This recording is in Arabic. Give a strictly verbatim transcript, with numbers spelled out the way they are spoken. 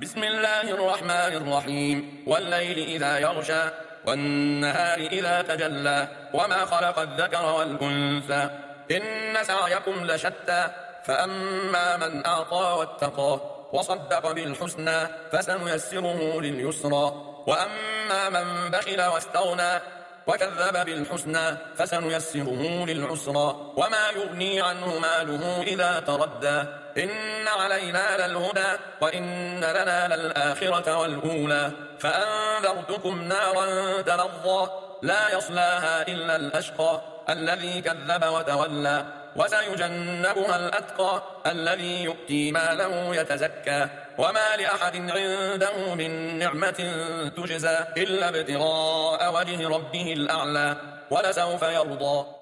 بسم الله الرحمن الرحيم والليل إذا يغشى والنهار إذا تجلى وما خلق الذكر والأنثى إن سعيكم لشتى فأما من أعطى واتقى وصدق بالحسنى فسنيسره لليسرى وأما من بخل واستغنى وكذب بالحسنى فسنيسره للعسرى وما يغني عنه ماله إذا تردى إن علينا للهدى وإن لنا للآخرة والأولى فأنذرتكم نارا تلظى لا يصلاها إلا الأشقى الذي كذب وتولى وسيجنبها الأتقى الذي يؤتي ماله يتزكى وما لأحد عنده من نعمة تجزى إلا ابتغاء وجه ربه الأعلى ولسوف يرضى.